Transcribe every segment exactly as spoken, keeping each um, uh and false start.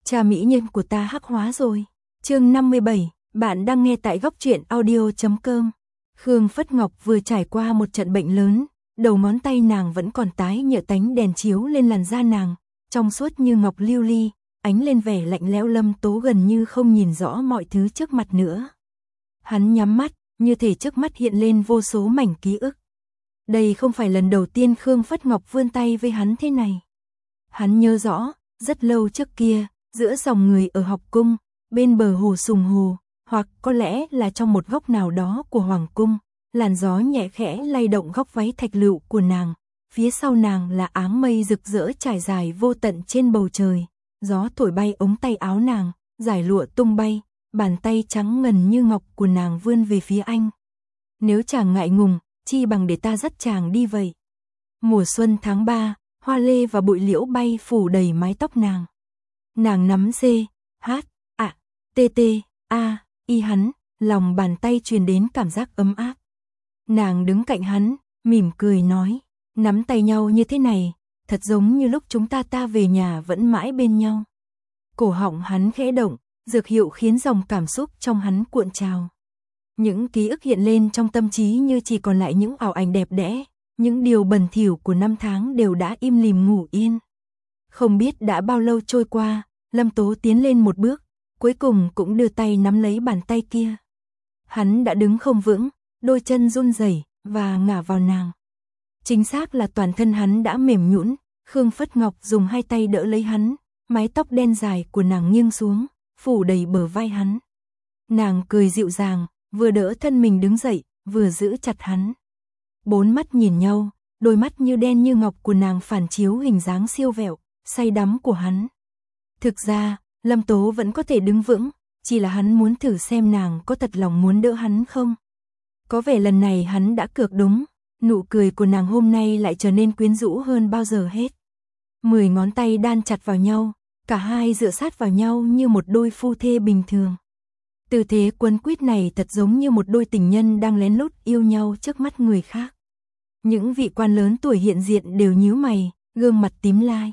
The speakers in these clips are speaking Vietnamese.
Cha mỹ nhân của ta hắc hóa rồi. Chương năm mươi bảy, bạn đang nghe tại góc truyện audio chấm com. Khương Phất Ngọc vừa trải qua một trận bệnh lớn, đầu ngón tay nàng vẫn còn tái nhợt, tánh đèn chiếu lên làn da nàng, trong suốt như ngọc lưu ly, ánh lên vẻ lạnh lẽo. Lâm Tố gần như không nhìn rõ mọi thứ trước mặt nữa. Hắn nhắm mắt, như thể trước mắt hiện lên vô số mảnh ký ức. Đây không phải lần đầu tiên Khương Phất Ngọc vươn tay với hắn thế này. Hắn nhớ rõ, rất lâu trước kia, giữa dòng người ở học cung, bên bờ hồ Sùng Hồ, hoặc có lẽ là trong một góc nào đó của hoàng cung, làn gió nhẹ khẽ lay động góc váy thạch lựu của nàng, phía sau nàng là áng mây rực rỡ trải dài vô tận trên bầu trời, gió thổi bay ống tay áo nàng, dải lụa tung bay, bàn tay trắng ngần như ngọc của nàng vươn về phía anh. Nếu chàng ngại ngùng, chi bằng để ta dắt chàng đi vậy. Mùa xuân tháng ba, hoa lê và bụi liễu bay phủ đầy mái tóc nàng. Nàng nắm dê, hát, ạ, tê tê, a, y hắn, lòng bàn tay truyền đến cảm giác ấm áp. Nàng đứng cạnh hắn, mỉm cười nói, nắm tay nhau như thế này, thật giống như lúc chúng ta ta về nhà vẫn mãi bên nhau. Cổ họng hắn khẽ động, dược hiệu khiến dòng cảm xúc trong hắn cuộn trào. Những ký ức hiện lên trong tâm trí như chỉ còn lại những ảo ảnh đẹp đẽ, những điều bẩn thỉu của năm tháng đều đã im lìm ngủ yên. Không biết đã bao lâu trôi qua, Lâm Tố tiến lên một bước, cuối cùng cũng đưa tay nắm lấy bàn tay kia. Hắn đã đứng không vững, đôi chân run rẩy và ngả vào nàng. Chính xác là toàn thân hắn đã mềm nhũn. Khương Phất Ngọc dùng hai tay đỡ lấy hắn, mái tóc đen dài của nàng nghiêng xuống, phủ đầy bờ vai hắn. Nàng cười dịu dàng, vừa đỡ thân mình đứng dậy, vừa giữ chặt hắn. Bốn mắt nhìn nhau, đôi mắt như đen như ngọc của nàng phản chiếu hình dáng siêu vẹo, say đắm của hắn. Thực ra, Lâm Tố vẫn có thể đứng vững, chỉ là hắn muốn thử xem nàng có thật lòng muốn đỡ hắn không. Có vẻ lần này hắn đã cược đúng, nụ cười của nàng hôm nay lại trở nên quyến rũ hơn bao giờ hết. Mười ngón tay đan chặt vào nhau, cả hai dựa sát vào nhau như một đôi phu thê bình thường. Tư thế quấn quýt này thật giống như một đôi tình nhân đang lén lút yêu nhau trước mắt người khác. Những vị quan lớn tuổi hiện diện đều nhíu mày, gương mặt tím lai.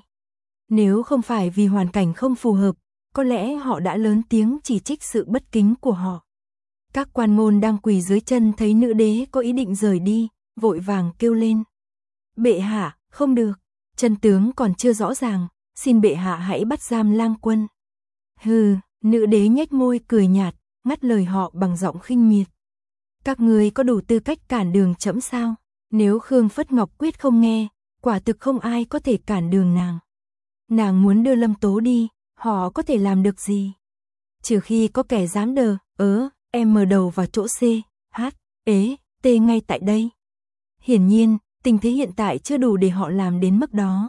Nếu không phải vì hoàn cảnh không phù hợp, có lẽ họ đã lớn tiếng chỉ trích sự bất kính của họ. Các quan ngôn đang quỳ dưới chân thấy nữ đế có ý định rời đi, vội vàng kêu lên. Bệ hạ, không được, chân tướng còn chưa rõ ràng, xin bệ hạ hãy bắt giam lang quân. Hừ, nữ đế nhếch môi cười nhạt, ngắt lời họ bằng giọng khinh miệt. Các ngươi có đủ tư cách cản đường trẫm sao? Nếu Khương Phất Ngọc quyết không nghe, quả thực không ai có thể cản đường nàng. Nàng muốn đưa Lâm Tố đi, họ có thể làm được gì? Trừ khi có kẻ dám đờ, ớ, em mở đầu vào chỗ C, H, ế, T ngay tại đây. Hiển nhiên, tình thế hiện tại chưa đủ để họ làm đến mức đó.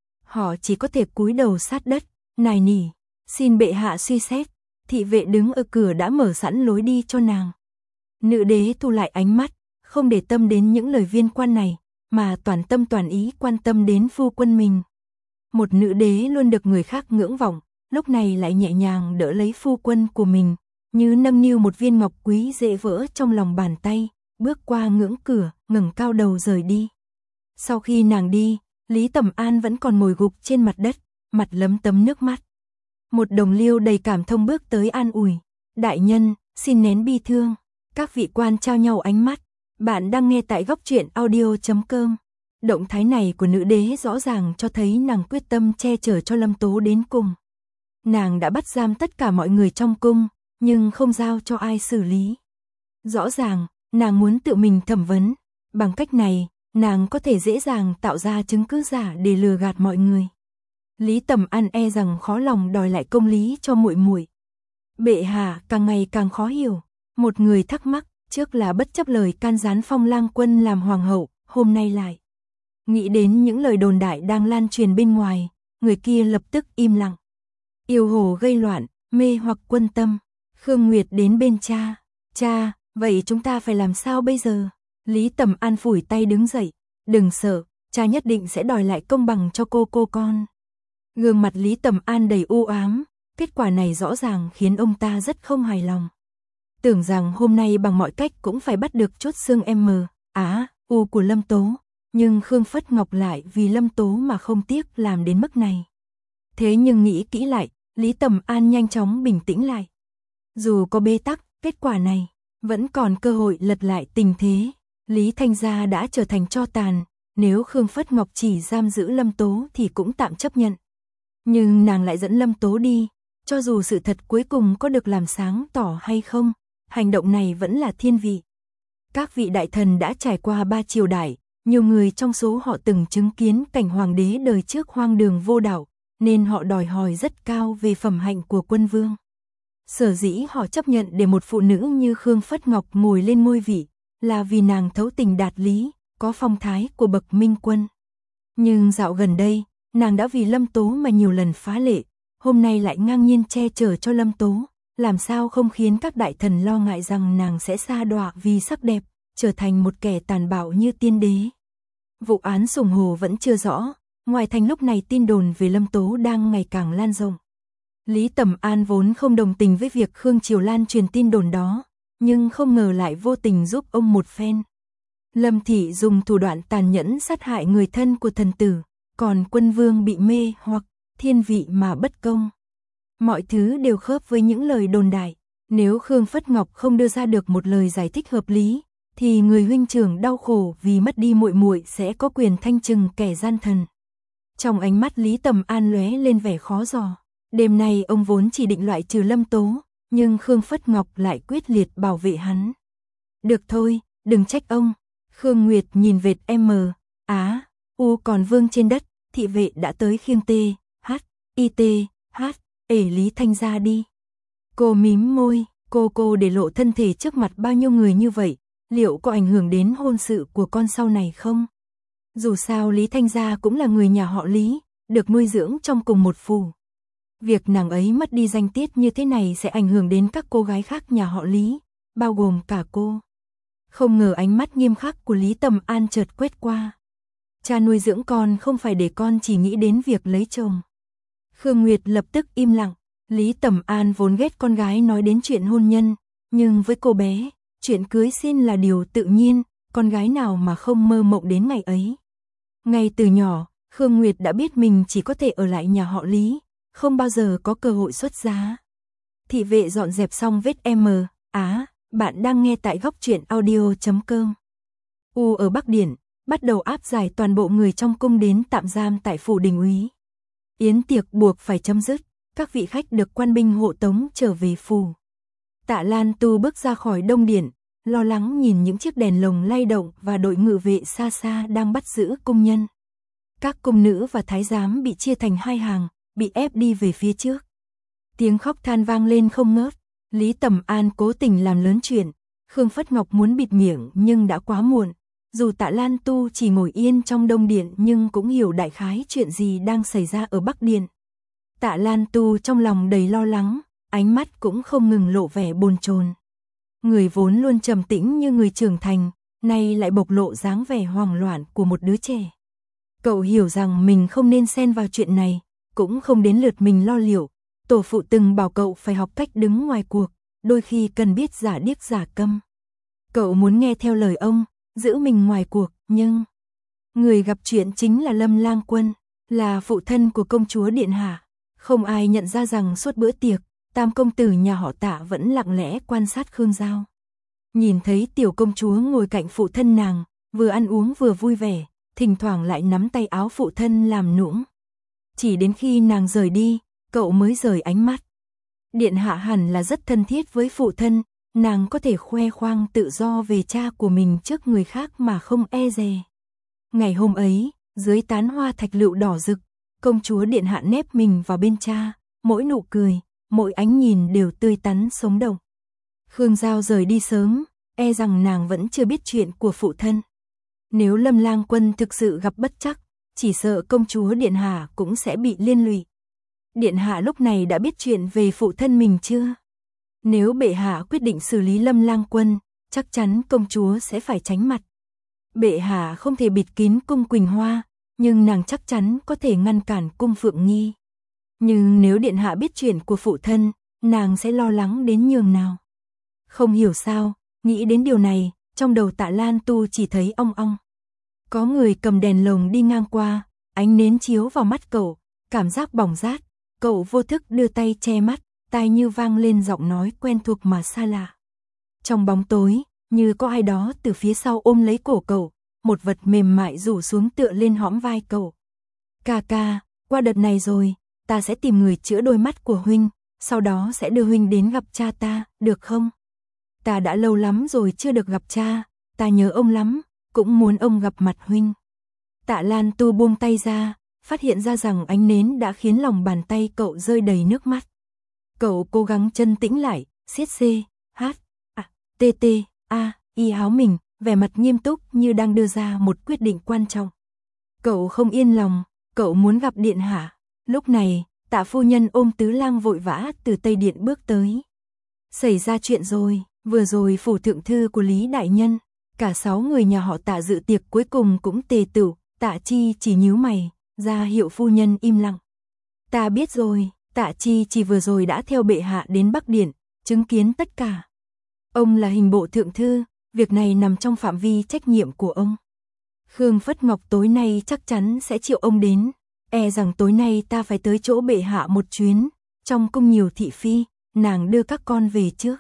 Họ chỉ có thể cúi đầu sát đất, nài nỉ, xin bệ hạ suy xét. Thị vệ đứng ở cửa đã mở sẵn lối đi cho nàng. Nữ đế thu lại ánh mắt, không để tâm đến những lời viên quan này, mà toàn tâm toàn ý quan tâm đến phu quân mình. Một nữ đế luôn được người khác ngưỡng vọng, lúc này lại nhẹ nhàng đỡ lấy phu quân của mình, như nâng niu một viên ngọc quý dễ vỡ trong lòng bàn tay, bước qua ngưỡng cửa, ngẩng cao đầu rời đi. Sau khi nàng đi, Lý Tầm An vẫn còn ngồi gục trên mặt đất, mặt lấm tấm nước mắt. Một đồng liêu đầy cảm thông bước tới an ủi. Đại nhân, xin nén bi thương. Các vị quan trao nhau ánh mắt. Bạn đang nghe tại góc truyện audio chấm com. Động thái này của nữ đế rõ ràng cho thấy nàng quyết tâm che chở cho Lâm Tố đến cùng. Nàng đã bắt giam tất cả mọi người trong cung, nhưng không giao cho ai xử lý. Rõ ràng, nàng muốn tự mình thẩm vấn. Bằng cách này, nàng có thể dễ dàng tạo ra chứng cứ giả để lừa gạt mọi người. Lý Tầm An e rằng khó lòng đòi lại công lý cho muội muội. Bệ hạ càng ngày càng khó hiểu. Một người thắc mắc, trước là bất chấp lời can gián phong lang quân làm hoàng hậu, hôm nay lại nghĩ đến những lời đồn đại đang lan truyền bên ngoài, người kia lập tức im lặng. Yêu hồ gây loạn, mê hoặc quân tâm. Khương Nguyệt đến bên cha. Cha, vậy chúng ta phải làm sao bây giờ? Lý Tầm An phủi tay đứng dậy. Đừng sợ, cha nhất định sẽ đòi lại công bằng cho cô cô con. Gương mặt Lý Tầm An đầy u ám, kết quả này rõ ràng khiến ông ta rất không hài lòng. Tưởng rằng hôm nay bằng mọi cách cũng phải bắt được chốt xương M, Á, U của Lâm Tố, nhưng Khương Phất Ngọc lại vì Lâm Tố mà không tiếc làm đến mức này. Thế nhưng nghĩ kỹ lại, Lý Tầm An nhanh chóng bình tĩnh lại. Dù có bế tắc, kết quả này vẫn còn cơ hội lật lại tình thế. Lý Thanh Gia đã trở thành tro tàn, nếu Khương Phất Ngọc chỉ giam giữ Lâm Tố thì cũng tạm chấp nhận. Nhưng nàng lại dẫn Lâm Tố đi, cho dù sự thật cuối cùng có được làm sáng tỏ hay không, hành động này vẫn là thiên vị. Các vị đại thần đã trải qua ba triều đại, nhiều người trong số họ từng chứng kiến cảnh hoàng đế đời trước hoang đường vô đạo, nên họ đòi hỏi rất cao về phẩm hạnh của quân vương. Sở dĩ họ chấp nhận để một phụ nữ như Khương Phất Ngọc ngồi lên ngôi vị, là vì nàng thấu tình đạt lý, có phong thái của bậc minh quân. Nhưng dạo gần đây, nàng đã vì Lâm Tố mà nhiều lần phá lệ, hôm nay lại ngang nhiên che chở cho Lâm Tố, làm sao không khiến các đại thần lo ngại rằng nàng sẽ sa đọa vì sắc đẹp, trở thành một kẻ tàn bạo như tiên đế. Vụ án Sùng Hồ vẫn chưa rõ, ngoài thành lúc này tin đồn về Lâm Tố đang ngày càng lan rộng. Lý Tầm An vốn không đồng tình với việc Khương Triều Lan truyền tin đồn đó, nhưng không ngờ lại vô tình giúp ông một phen. Lâm Thị dùng thủ đoạn tàn nhẫn sát hại người thân của thần tử, còn quân vương bị mê hoặc thiên vị mà bất công. Mọi thứ đều khớp với những lời đồn đại. Nếu Khương Phất Ngọc không đưa ra được một lời giải thích hợp lý, thì người huynh trưởng đau khổ vì mất đi muội muội sẽ có quyền thanh trừng kẻ gian thần. Trong ánh mắt Lý Tầm An lóe lên vẻ khó dò. Đêm nay ông vốn chỉ định loại trừ Lâm Tố, nhưng Khương Phất Ngọc lại quyết liệt bảo vệ hắn. Được thôi, đừng trách ông. Khương Nguyệt nhìn vệt M, Á, U còn vương trên đất, thị vệ đã tới khiêng T, H, I T, H, ể Lý Thanh Gia đi. Cô mím môi, cô cô để lộ thân thể trước mặt bao nhiêu người như vậy, liệu có ảnh hưởng đến hôn sự của con sau này không? Dù sao Lý Thanh Gia cũng là người nhà họ Lý, được nuôi dưỡng trong cùng một phủ. Việc nàng ấy mất đi danh tiết như thế này sẽ ảnh hưởng đến các cô gái khác nhà họ Lý, bao gồm cả cô. Không ngờ ánh mắt nghiêm khắc của Lý Tầm An chợt quét qua. Cha nuôi dưỡng con không phải để con chỉ nghĩ đến việc lấy chồng. Khương Nguyệt lập tức im lặng. Lý Tầm An vốn ghét con gái nói đến chuyện hôn nhân, nhưng với cô bé, chuyện cưới xin là điều tự nhiên, con gái nào mà không mơ mộng đến ngày ấy. Ngay từ nhỏ, Khương Nguyệt đã biết mình chỉ có thể ở lại nhà họ Lý, không bao giờ có cơ hội xuất giá. Thị vệ dọn dẹp xong vết M, Á, bạn đang nghe tại góc truyện audio chấm com. U ở Bắc Điển, bắt đầu áp giải toàn bộ người trong cung đến tạm giam tại phủ đình úy. Yến tiệc buộc phải chấm dứt, các vị khách được quan binh hộ tống trở về phủ. Tạ Lan Tu bước ra khỏi Đông Điện, lo lắng nhìn những chiếc đèn lồng lay động và đội ngự vệ xa xa đang bắt giữ cung nhân. Các cung nữ và thái giám bị chia thành hai hàng, bị ép đi về phía trước. Tiếng khóc than vang lên không ngớt. Lý Tầm An cố tình làm lớn chuyện. Khương Phất Ngọc muốn bịt miệng nhưng đã quá muộn. Dù Tạ Lan Tu chỉ ngồi yên trong Đông Điện nhưng cũng hiểu đại khái chuyện gì đang xảy ra ở Bắc Điện. Tạ Lan Tu trong lòng đầy lo lắng, ánh mắt cũng không ngừng lộ vẻ bồn chồn. Người vốn luôn trầm tĩnh như người trưởng thành, nay lại bộc lộ dáng vẻ hoảng loạn của một đứa trẻ. Cậu hiểu rằng mình không nên xen vào chuyện này, cũng không đến lượt mình lo liệu. Tổ phụ từng bảo cậu phải học cách đứng ngoài cuộc, đôi khi cần biết giả điếc giả câm. Cậu muốn nghe theo lời ông, giữ mình ngoài cuộc, nhưng người gặp chuyện chính là Lâm Lang Quân, là phụ thân của công chúa Điện Hạ. Không ai nhận ra rằng suốt bữa tiệc, tam công tử nhà họ Tạ vẫn lặng lẽ quan sát Khương Giao. Nhìn thấy tiểu công chúa ngồi cạnh phụ thân nàng, vừa ăn uống vừa vui vẻ, thỉnh thoảng lại nắm tay áo phụ thân làm nũng. Chỉ đến khi nàng rời đi, cậu mới rời ánh mắt. Điện Hạ hẳn là rất thân thiết với phụ thân, nàng có thể khoe khoang tự do về cha của mình trước người khác mà không e dè. Ngày hôm ấy, dưới tán hoa thạch lựu đỏ rực, công chúa Điện Hạ nép mình vào bên cha, mỗi nụ cười, mỗi ánh nhìn đều tươi tắn sống động. Khương Giao rời đi sớm, e rằng nàng vẫn chưa biết chuyện của phụ thân. Nếu Lâm Lang Quân thực sự gặp bất trắc, chỉ sợ công chúa Điện Hạ cũng sẽ bị liên lụy. Điện Hạ lúc này đã biết chuyện về phụ thân mình chưa? Nếu bệ hạ quyết định xử lý Lâm Lang Quân, chắc chắn công chúa sẽ phải tránh mặt. Bệ hạ không thể bịt kín cung Quỳnh Hoa, nhưng nàng chắc chắn có thể ngăn cản cung Phượng Nghi. Nhưng nếu Điện Hạ biết chuyện của phụ thân, nàng sẽ lo lắng đến nhường nào? Không hiểu sao, nghĩ đến điều này, trong đầu Tạ Lan Tu chỉ thấy ong ong. Có người cầm đèn lồng đi ngang qua, ánh nến chiếu vào mắt cậu, cảm giác bỏng rát, cậu vô thức đưa tay che mắt, tai như vang lên giọng nói quen thuộc mà xa lạ. Trong bóng tối, như có ai đó từ phía sau ôm lấy cổ cậu, một vật mềm mại rủ xuống tựa lên hõm vai cậu. Ca ca, qua đợt này rồi, ta sẽ tìm người chữa đôi mắt của huynh, sau đó sẽ đưa huynh đến gặp cha ta, được không? Ta đã lâu lắm rồi chưa được gặp cha, ta nhớ ông lắm, cũng muốn ông gặp mặt huynh. Tạ Lan Tu buông tay ra, phát hiện ra rằng ánh nến đã khiến lòng bàn tay cậu rơi đầy nước mắt. Cậu cố gắng chân tĩnh lại, siết C, H, A, T T, A, Y áo mình, vẻ mặt nghiêm túc như đang đưa ra một quyết định quan trọng. Cậu không yên lòng, cậu muốn gặp điện hạ. Lúc này, Tạ phu nhân ôm Tứ Lang vội vã từ Tây Điện bước tới. Xảy ra chuyện rồi, vừa rồi phủ thượng thư của Lý đại nhân, cả sáu người nhà họ Tạ dự tiệc cuối cùng cũng tề tựu. Tạ Chi chỉ nhíu mày, ra hiệu phu nhân im lặng. Ta biết rồi, Tạ Chi chỉ vừa rồi đã theo bệ hạ đến Bắc Điện, chứng kiến tất cả. Ông là hình bộ thượng thư, việc này nằm trong phạm vi trách nhiệm của ông. Khương Phất Ngọc tối nay chắc chắn sẽ triệu ông đến, e rằng tối nay ta phải tới chỗ bệ hạ một chuyến, trong cung nhiều thị phi, nàng đưa các con về trước.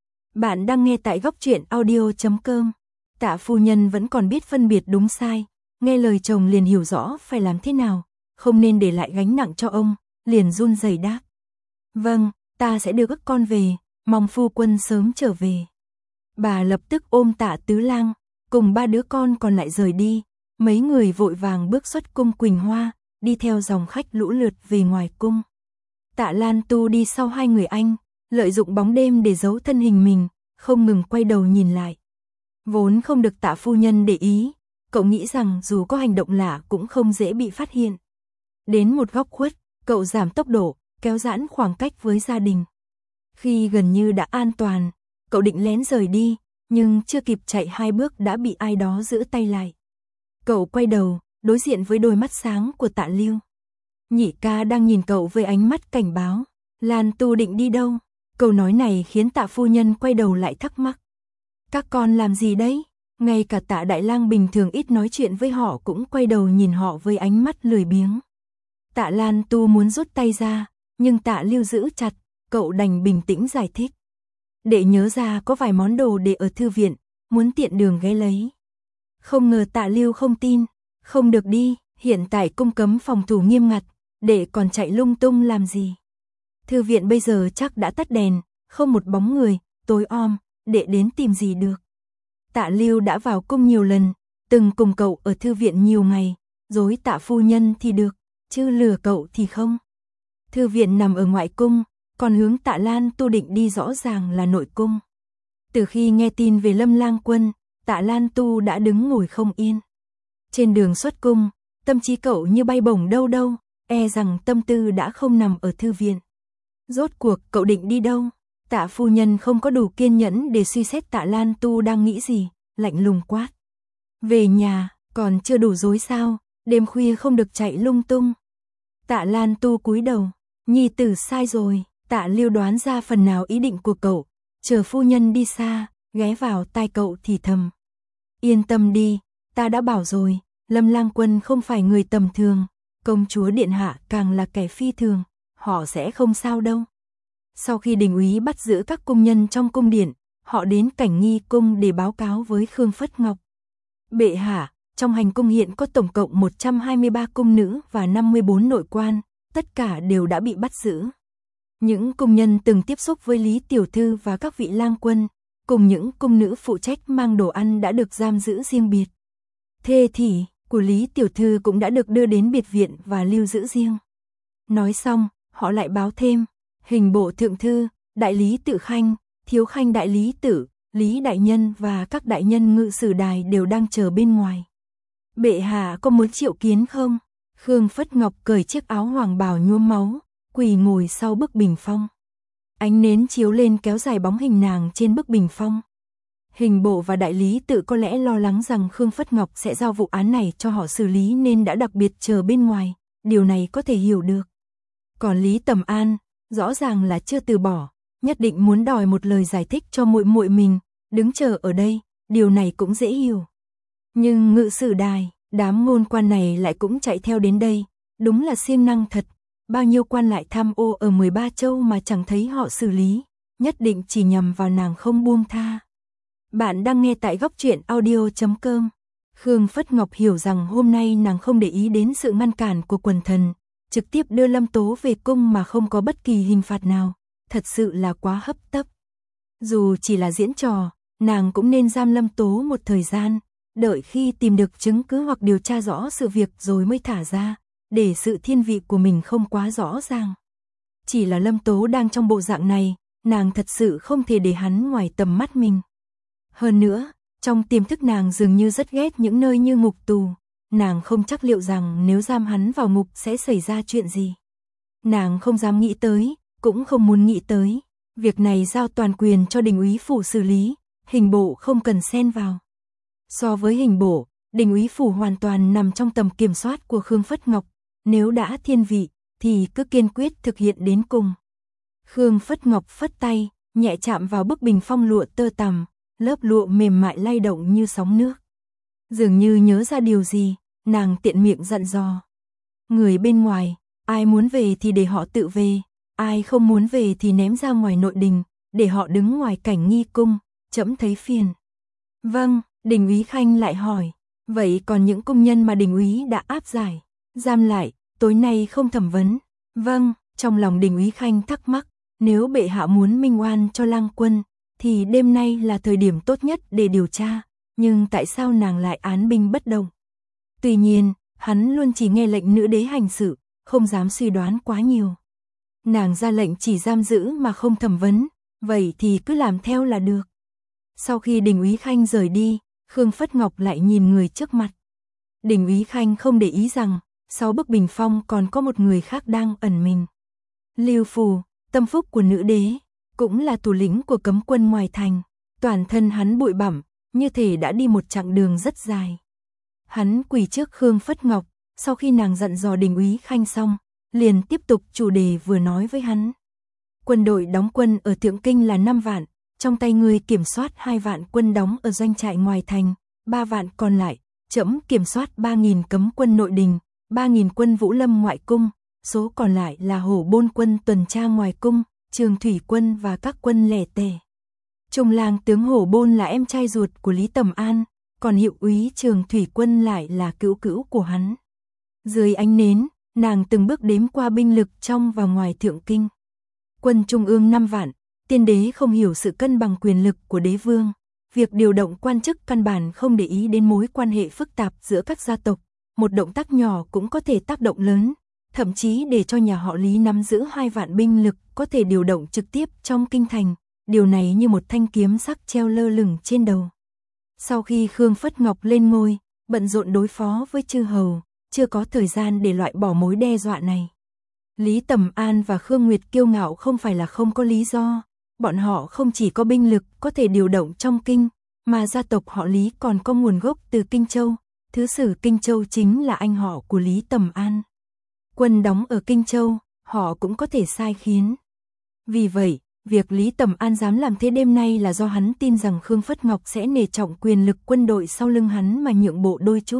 Bạn đang nghe tại góc truyện audio chấm com. Tạ phu nhân vẫn còn biết phân biệt đúng sai, nghe lời chồng liền hiểu rõ phải làm thế nào, không nên để lại gánh nặng cho ông, liền run rẩy đáp. Vâng, ta sẽ đưa các con về, mong phu quân sớm trở về. Bà lập tức ôm Tạ Tứ Lang, cùng ba đứa con còn lại rời đi, mấy người vội vàng bước xuất cung Quỳnh Hoa, đi theo dòng khách lũ lượt về ngoài cung. Tạ Lan Tu đi sau hai người anh, lợi dụng bóng đêm để giấu thân hình mình, không ngừng quay đầu nhìn lại. Vốn không được Tạ phu nhân để ý, cậu nghĩ rằng dù có hành động lạ cũng không dễ bị phát hiện. Đến một góc khuất, cậu giảm tốc độ, kéo giãn khoảng cách với gia đình. Khi gần như đã an toàn, cậu định lén rời đi, nhưng chưa kịp chạy hai bước đã bị ai đó giữ tay lại. Cậu quay đầu, đối diện với đôi mắt sáng của Tạ Lưu. Nhị ca đang nhìn cậu với ánh mắt cảnh báo. Lan Tu định đi đâu? Câu nói này khiến Tạ phu nhân quay đầu lại thắc mắc. Các con làm gì đấy? Ngay cả Tạ Đại Lang bình thường ít nói chuyện với họ cũng quay đầu nhìn họ với ánh mắt lười biếng. Tạ Lan Tu muốn rút tay ra, nhưng Tạ Lưu giữ chặt, cậu đành bình tĩnh giải thích. Để nhớ ra có vài món đồ để ở thư viện, muốn tiện đường ghé lấy. Không ngờ Tạ Lưu không tin, không được đi, hiện tại cung cấm phòng thủ nghiêm ngặt, để còn chạy lung tung làm gì. Thư viện bây giờ chắc đã tắt đèn, không một bóng người, tối om, để đến tìm gì được. Tạ Lưu đã vào cung nhiều lần, từng cùng cậu ở thư viện nhiều ngày, dối Tạ phu nhân thì được, chứ lừa cậu thì không. Thư viện nằm ở ngoại cung, còn hướng Tạ Lan Tu định đi rõ ràng là nội cung. Từ khi nghe tin về Lâm Lang Quân, Tạ Lan Tu đã đứng ngồi không yên. Trên đường xuất cung, tâm trí cậu như bay bổng đâu đâu, e rằng tâm tư đã không nằm ở thư viện. Rốt cuộc cậu định đi đâu? Tạ phu nhân không có đủ kiên nhẫn để suy xét Tạ Lan Tu đang nghĩ gì, lạnh lùng quát. Về nhà, còn chưa đủ dối sao, đêm khuya không được chạy lung tung. Tạ Lan Tu cúi đầu, nhi tử sai rồi. Tạ Lưu đoán ra phần nào ý định của cậu, chờ phu nhân đi xa, ghé vào tai cậu thì thầm. Yên tâm đi, ta đã bảo rồi, Lâm Lang Quân không phải người tầm thường, công chúa điện hạ càng là kẻ phi thường, họ sẽ không sao đâu. Sau khi đình úy bắt giữ các cung nhân trong cung điện, họ đến Cảnh Nghi cung để báo cáo với Khương Phất Ngọc. Bệ hạ, trong hành cung hiện có tổng cộng một trăm hai mươi ba cung nữ và năm mươi bốn nội quan, tất cả đều đã bị bắt giữ. Những cung nhân từng tiếp xúc với Lý Tiểu Thư và các vị lang quân, cùng những cung nữ phụ trách mang đồ ăn đã được giam giữ riêng biệt. Thê thị của Lý Tiểu Thư cũng đã được đưa đến biệt viện và lưu giữ riêng. Nói xong, họ lại báo thêm, hình bộ thượng thư, đại lý tự khanh, thiếu khanh đại lý tử, Lý đại nhân và các đại nhân ngự sử đài đều đang chờ bên ngoài. Bệ hạ có muốn triệu kiến không? Khương Phất Ngọc cởi chiếc áo hoàng bào nhuốm máu, quỳ ngồi sau bức bình phong. Ánh nến chiếu lên kéo dài bóng hình nàng trên bức bình phong. Hình bộ và đại lý tự có lẽ lo lắng rằng Khương Phất Ngọc sẽ giao vụ án này cho họ xử lý nên đã đặc biệt chờ bên ngoài, điều này có thể hiểu được. Còn Lý Tầm An, rõ ràng là chưa từ bỏ, nhất định muốn đòi một lời giải thích cho muội muội mình, đứng chờ ở đây, điều này cũng dễ hiểu. Nhưng ngự sử đài, đám ngôn quan này lại cũng chạy theo đến đây, đúng là siêng năng thật, bao nhiêu quan lại tham ô ở mười ba châu mà chẳng thấy họ xử lý, nhất định chỉ nhằm vào nàng không buông tha. Bạn đang nghe tại góc truyện audio chấm com. Khương Phất Ngọc hiểu rằng hôm nay nàng không để ý đến sự ngăn cản của quần thần, trực tiếp đưa Lâm Tố về cung mà không có bất kỳ hình phạt nào, thật sự là quá hấp tấp. Dù chỉ là diễn trò, nàng cũng nên giam Lâm Tố một thời gian, đợi khi tìm được chứng cứ hoặc điều tra rõ sự việc rồi mới thả ra, để sự thiên vị của mình không quá rõ ràng. Chỉ là Lâm Tố đang trong bộ dạng này, nàng thật sự không thể để hắn ngoài tầm mắt mình. Hơn nữa, trong tiềm thức nàng dường như rất ghét những nơi như ngục tù, nàng không chắc liệu rằng nếu giam hắn vào ngục sẽ xảy ra chuyện gì. Nàng không dám nghĩ tới, cũng không muốn nghĩ tới, việc này giao toàn quyền cho Đình úy phủ xử lý, hình bộ không cần xen vào. So với hình bộ, Đình úy phủ hoàn toàn nằm trong tầm kiểm soát của Khương Phất Ngọc, nếu đã thiên vị, thì cứ kiên quyết thực hiện đến cùng. Khương Phất Ngọc phất tay, nhẹ chạm vào bức bình phong lụa tơ tằm, lớp lụa mềm mại lay động như sóng nước. Dường như nhớ ra điều gì, nàng tiện miệng dặn dò. Người bên ngoài, ai muốn về thì để họ tự về, ai không muốn về thì ném ra ngoài nội đình, để họ đứng ngoài cảnh nghi cung, trẫm thấy phiền. Vâng, Đình úy Khanh lại hỏi, vậy còn những công nhân mà Đình úy đã áp giải, giam lại, tối nay không thẩm vấn? Vâng, trong lòng Đình úy Khanh thắc mắc, nếu bệ hạ muốn minh oan cho Lang Quân, thì đêm nay là thời điểm tốt nhất để điều tra, nhưng tại sao nàng lại án binh bất động? Tuy nhiên, hắn luôn chỉ nghe lệnh nữ đế hành sự, không dám suy đoán quá nhiều. Nàng ra lệnh chỉ giam giữ mà không thẩm vấn, vậy thì cứ làm theo là được. Sau khi Đình úy Khanh rời đi, Khương Phất Ngọc lại nhìn người trước mặt. Đình úy Khanh không để ý rằng, sau bức bình phong còn có một người khác đang ẩn mình. Lưu Phù, tâm phúc của nữ đế, cũng là thủ lĩnh của cấm quân ngoài thành, toàn thân hắn bụi bặm, như thể đã đi một chặng đường rất dài. Hắn quỳ trước Khương Phất Ngọc, sau khi nàng dặn dò Đình úy Khanh xong, liền tiếp tục chủ đề vừa nói với hắn. Quân đội đóng quân ở Thượng Kinh là năm vạn, trong tay ngươi kiểm soát hai vạn quân đóng ở doanh trại ngoài thành, ba vạn còn lại, trẫm kiểm soát ba nghìn cấm quân nội đình, ba nghìn quân Vũ Lâm ngoại cung, số còn lại là Hổ Bôn quân tuần tra ngoài cung, Trường Thủy quân và các quân lẻ tẻ. Trung lang tướng Hổ Bôn là em trai ruột của Lý Tầm An, còn hiệu úy Trường Thủy quân lại là cữu cữu của hắn. Dưới ánh nến, nàng từng bước đếm qua binh lực trong và ngoài Thượng Kinh. Quân trung ương năm vạn, tiên đế không hiểu sự cân bằng quyền lực của đế vương, việc điều động quan chức căn bản không để ý đến mối quan hệ phức tạp giữa các gia tộc, một động tác nhỏ cũng có thể tác động lớn, thậm chí để cho nhà họ Lý nắm giữ hai vạn binh lực có thể điều động trực tiếp trong kinh thành, điều này như một thanh kiếm sắc treo lơ lửng trên đầu. Sau khi Khương Phất Ngọc lên ngôi, bận rộn đối phó với chư hầu, chưa có thời gian để loại bỏ mối đe dọa này. Lý Tầm An và Khương Nguyệt kiêu ngạo không phải là không có lý do, bọn họ không chỉ có binh lực có thể điều động trong kinh, mà gia tộc họ Lý còn có nguồn gốc từ Kinh Châu, thứ sử Kinh Châu chính là anh họ của Lý Tầm An. Quân đóng ở Kinh Châu, họ cũng có thể sai khiến. Vì vậy, việc Lý Tầm An dám làm thế đêm nay là do hắn tin rằng Khương Phất Ngọc sẽ nể trọng quyền lực quân đội sau lưng hắn mà nhượng bộ đôi chút.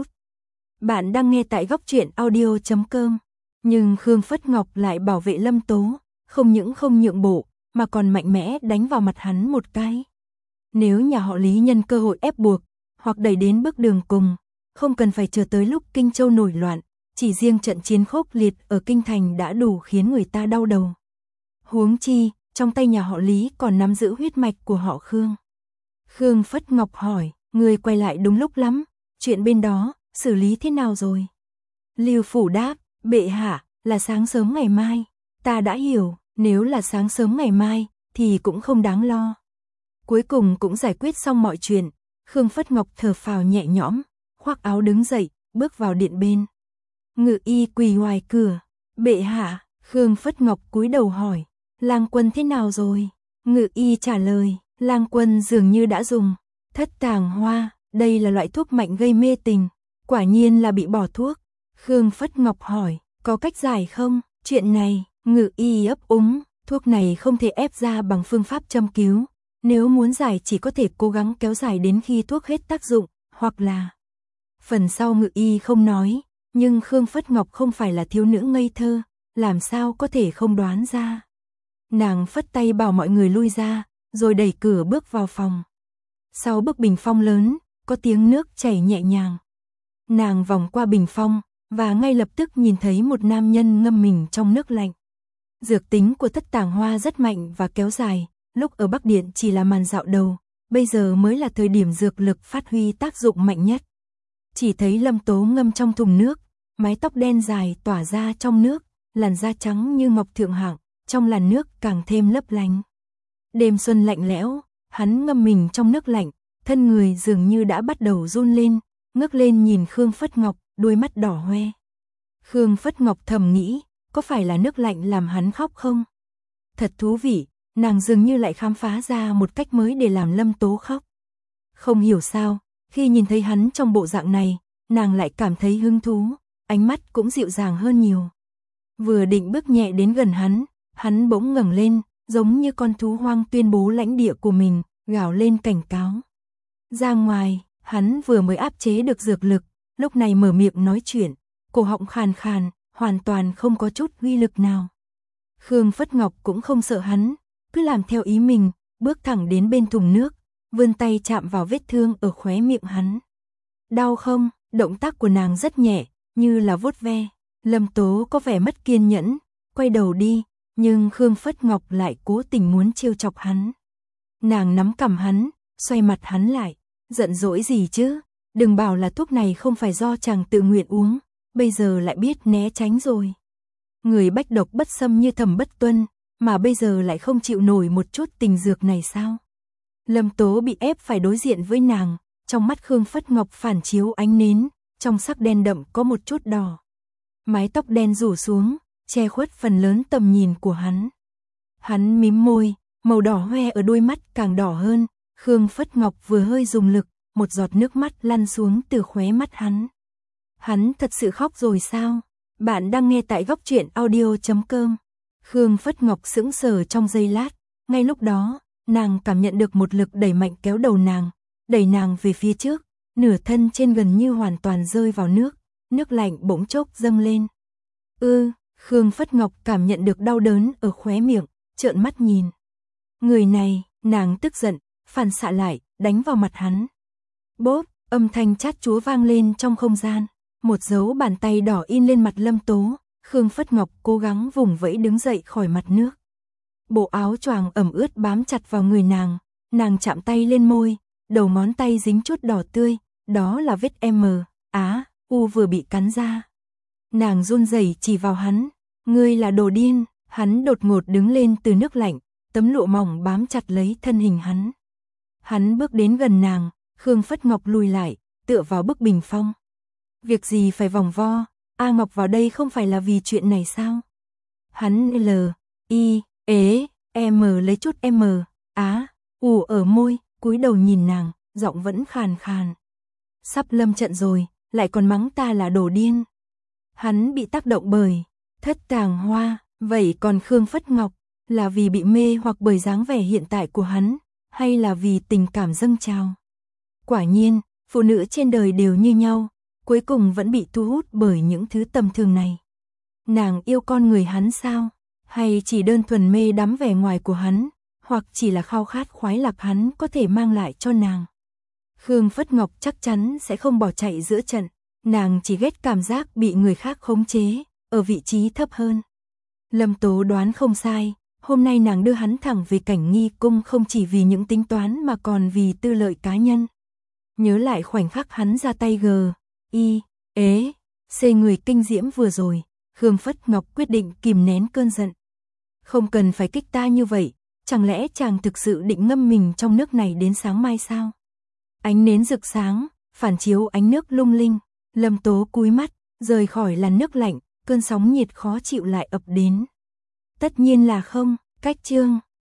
Bạn đang nghe tại góc truyện audio chấm com. Nhưng Khương Phất Ngọc lại bảo vệ Lâm Tố, không những không nhượng bộ, mà còn mạnh mẽ đánh vào mặt hắn một cái. Nếu nhà họ Lý nhân cơ hội ép buộc, hoặc đẩy đến bước đường cùng, không cần phải chờ tới lúc Kinh Châu nổi loạn, chỉ riêng trận chiến khốc liệt ở Kinh Thành đã đủ khiến người ta đau đầu. Huống chi, trong tay nhà họ Lý còn nắm giữ huyết mạch của họ Khương. Khương Phất Ngọc hỏi, người quay lại đúng lúc lắm, chuyện bên đó, xử lý thế nào rồi? Lưu Phủ đáp, bệ hạ, là sáng sớm ngày mai, ta đã hiểu, nếu là sáng sớm ngày mai, thì cũng không đáng lo. Cuối cùng cũng giải quyết xong mọi chuyện, Khương Phất Ngọc thở phào nhẹ nhõm, khoác áo đứng dậy, bước vào điện bên. Ngự y quỳ ngoài cửa, bệ hạ, Khương Phất Ngọc cúi đầu hỏi, Lang Quân thế nào rồi? Ngự y trả lời, Lang Quân dường như đã dùng Thất Tàng Hoa, đây là loại thuốc mạnh gây mê tình, quả nhiên là bị bỏ thuốc. Khương Phất Ngọc hỏi, có cách giải không? Chuyện này, ngự y ấp úng, thuốc này không thể ép ra bằng phương pháp châm cứu, nếu muốn giải chỉ có thể cố gắng kéo dài đến khi thuốc hết tác dụng, hoặc là... Phần sau ngự y không nói, nhưng Khương Phất Ngọc không phải là thiếu nữ ngây thơ, làm sao có thể không đoán ra. Nàng phất tay bảo mọi người lui ra, rồi đẩy cửa bước vào phòng. Sau bức bình phong lớn, có tiếng nước chảy nhẹ nhàng. Nàng vòng qua bình phong, và ngay lập tức nhìn thấy một nam nhân ngâm mình trong nước lạnh. Dược tính của thất tàng hoa rất mạnh và kéo dài, lúc ở Bắc Điện chỉ là màn dạo đầu, bây giờ mới là thời điểm dược lực phát huy tác dụng mạnh nhất. Chỉ thấy Lâm Tố ngâm trong thùng nước, mái tóc đen dài tỏa ra trong nước, làn da trắng như ngọc thượng hạng, trong làn nước càng thêm lấp lánh. Đêm xuân lạnh lẽo, hắn ngâm mình trong nước lạnh, thân người dường như đã bắt đầu run lên, ngước lên nhìn Khương Phất Ngọc, đôi mắt đỏ hoe. Khương Phất Ngọc thầm nghĩ, có phải là nước lạnh làm hắn khóc không? Thật thú vị, nàng dường như lại khám phá ra một cách mới để làm Lâm Tố khóc. Không hiểu sao, khi nhìn thấy hắn trong bộ dạng này, nàng lại cảm thấy hứng thú, ánh mắt cũng dịu dàng hơn nhiều. Vừa định bước nhẹ đến gần hắn, hắn bỗng ngẩng lên, giống như con thú hoang tuyên bố lãnh địa của mình, gào lên cảnh cáo. Ra ngoài, hắn vừa mới áp chế được dược lực, lúc này mở miệng nói chuyện, cổ họng khàn khàn, hoàn toàn không có chút uy lực nào. Khương Phất Ngọc cũng không sợ hắn, cứ làm theo ý mình, bước thẳng đến bên thùng nước, vươn tay chạm vào vết thương ở khóe miệng hắn. Đau không? Động tác của nàng rất nhẹ, như là vuốt ve. Lâm Tố có vẻ mất kiên nhẫn, quay đầu đi, nhưng Khương Phất Ngọc lại cố tình muốn trêu chọc hắn. Nàng nắm cằm hắn, xoay mặt hắn lại, giận dỗi gì chứ? Đừng bảo là thuốc này không phải do chàng tự nguyện uống, bây giờ lại biết né tránh rồi. Người bách độc bất xâm như Thẩm Bất Tuân, mà bây giờ lại không chịu nổi một chút tình dược này sao? Lâm Tố bị ép phải đối diện với nàng, trong mắt Khương Phất Ngọc phản chiếu ánh nến, trong sắc đen đậm có một chút đỏ. Mái tóc đen rủ xuống, che khuất phần lớn tầm nhìn của hắn. Hắn mím môi, màu đỏ hoe ở đôi mắt càng đỏ hơn, Khương Phất Ngọc vừa hơi dùng lực, một giọt nước mắt lăn xuống từ khóe mắt hắn. Hắn thật sự khóc rồi sao? Bạn đang nghe tại góc truyện audio chấm com. Khương Phất Ngọc sững sờ trong giây lát, ngay lúc đó, nàng cảm nhận được một lực đẩy mạnh kéo đầu nàng, đẩy nàng về phía trước, nửa thân trên gần như hoàn toàn rơi vào nước, nước lạnh bỗng chốc dâng lên. Ư, Khương Phất Ngọc cảm nhận được đau đớn ở khóe miệng, trợn mắt nhìn. Người này, nàng tức giận, phản xạ lại, đánh vào mặt hắn. Bốp, âm thanh chát chúa vang lên trong không gian, một dấu bàn tay đỏ in lên mặt Lâm Tố, Khương Phất Ngọc cố gắng vùng vẫy đứng dậy khỏi mặt nước. Bộ áo choàng ẩm ướt bám chặt vào người nàng, nàng chạm tay lên môi, đầu ngón tay dính chút đỏ tươi, đó là vết M, á, U vừa bị cắn ra. Nàng run rẩy chỉ vào hắn, ngươi là đồ điên, hắn đột ngột đứng lên từ nước lạnh, tấm lụa mỏng bám chặt lấy thân hình hắn. Hắn bước đến gần nàng, Khương Phất Ngọc lùi lại, tựa vào bức bình phong. Việc gì phải vòng vo, A Ngọc vào đây không phải là vì chuyện này sao? Hắn L, I, ế, M lấy chút M, á, U ở môi, cúi đầu nhìn nàng, giọng vẫn khàn khàn. Sắp lâm trận rồi, lại còn mắng ta là đồ điên. Hắn bị tác động bởi thất tàng hoa, vậy còn Khương Phất Ngọc, là vì bị mê hoặc bởi dáng vẻ hiện tại của hắn, hay là vì tình cảm dâng trào? Quả nhiên, phụ nữ trên đời đều như nhau, cuối cùng vẫn bị thu hút bởi những thứ tầm thường này. Nàng yêu con người hắn sao? Hay chỉ đơn thuần mê đắm vẻ ngoài của hắn, hoặc chỉ là khao khát khoái lạc hắn có thể mang lại cho nàng? Khương Phất Ngọc chắc chắn sẽ không bỏ chạy giữa trận, nàng chỉ ghét cảm giác bị người khác khống chế, ở vị trí thấp hơn. Lâm Tố đoán không sai, hôm nay nàng đưa hắn thẳng về Cảnh Nghi Cung không chỉ vì những tính toán mà còn vì tư lợi cá nhân. Nhớ lại khoảnh khắc hắn ra tay G, I, ế, C người kinh diễm vừa rồi, Khương Phất Ngọc quyết định kìm nén cơn giận. Không cần phải kích ta như vậy, chẳng lẽ chàng thực sự định ngâm mình trong nước này đến sáng mai sao? Ánh nến rực sáng, phản chiếu ánh nước lung linh, Lâm Tố cúi mắt, rời khỏi làn nước lạnh, cơn sóng nhiệt khó chịu lại ập đến. Tất nhiên là không, cách chương.